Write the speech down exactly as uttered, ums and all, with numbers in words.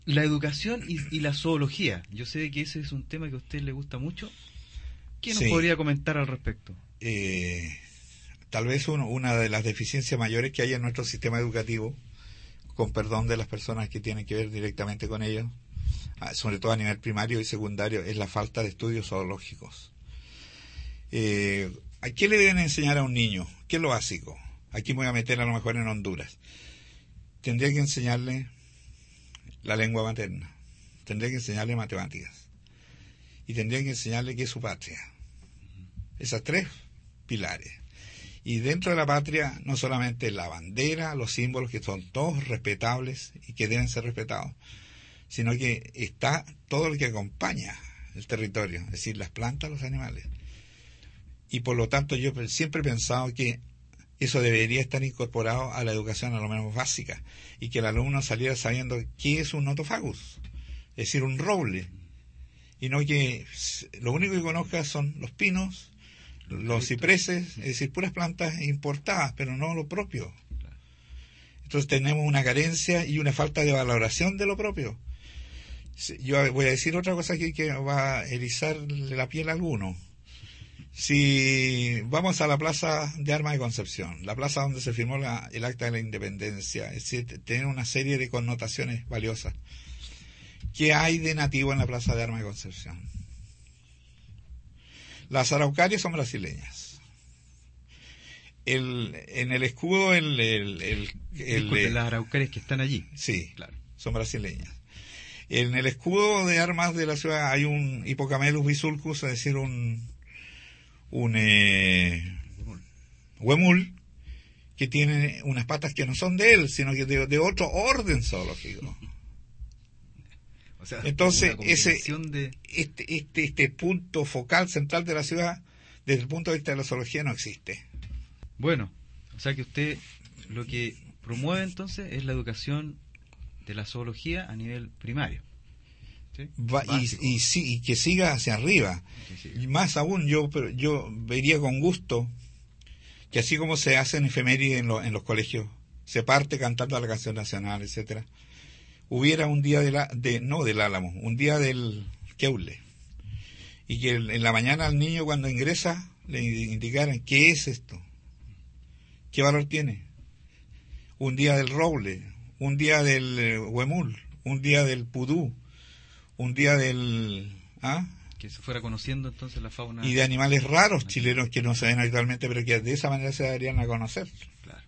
La educación y, y la zoología. Yo sé que ese es un tema que a usted le gusta mucho. ¿Qué nos Sí, podría comentar al respecto? eh, tal vez uno, una de las deficiencias mayores que hay en nuestro sistema educativo, con perdón de las personas que tienen que ver directamente con ello, ah, sobre todo a nivel primario y secundario, es la falta de estudios zoológicos. Eh, ¿A qué le deben enseñar a un niño? ¿Qué es lo básico? Aquí me voy a meter a lo mejor en Honduras. Tendría que enseñarle la lengua materna, tendría que enseñarle matemáticas y tendría que enseñarle qué es su patria. Esas tres pilares. Y dentro de la patria no solamente la bandera, los símbolos que son todos respetables y que deben ser respetados, sino que está todo lo que acompaña el territorio, es decir, las plantas, los animales. Y por lo tanto yo siempre he pensado que eso debería estar incorporado a la educación a lo menos básica y que el alumno saliera sabiendo qué es un notofagus, es decir, un roble, y no que lo único que conozca son los pinos, los cipreses, es decir, puras plantas importadas, pero no lo propio. Entonces tenemos una carencia y una falta de valoración de lo propio. Yo voy a decir otra cosa aquí que va a erizarle la piel a alguno. Si vamos a la Plaza de Armas de Concepción, la plaza donde se firmó la, el Acta de la Independencia, es decir, tiene una serie de connotaciones valiosas. ¿Qué hay de nativo en la Plaza de Armas de Concepción? Las araucarias son brasileñas. El, en el escudo, el... el, el, el Disculpe, eh, las araucarias que están allí. Sí, Claro. son brasileñas. En el escudo de armas de la ciudad hay un Hippocamelus bisulcus, es decir, un... un eh, huemul, que tiene unas patas que no son de él, sino que de, de otro orden zoológico. O sea, Entonces, una ese combinación de... este, este, este punto focal central de la ciudad, desde el punto de vista de la zoología, no existe. Bueno, o sea que usted lo que promueve entonces es la educación de la zoología a nivel primario. ¿Sí? Va, y, y, sí, y que siga hacia arriba. Y más aún, yo, yo vería con gusto que así como se hacen efemérides en, lo, en los colegios, se parte cantando la canción nacional, etcétera, hubiera un día de la, de, no del Álamo, un día del Queule, y que en la mañana al niño cuando ingresa le indicaran qué es esto, qué valor tiene. Un día del roble, un día del eh, huemul, un día del pudú, un día del... ¿ah? Que se fuera conociendo entonces la fauna... Y de animales raros chilenos que no se ven habitualmente, pero que de esa manera se darían a conocer. Claro.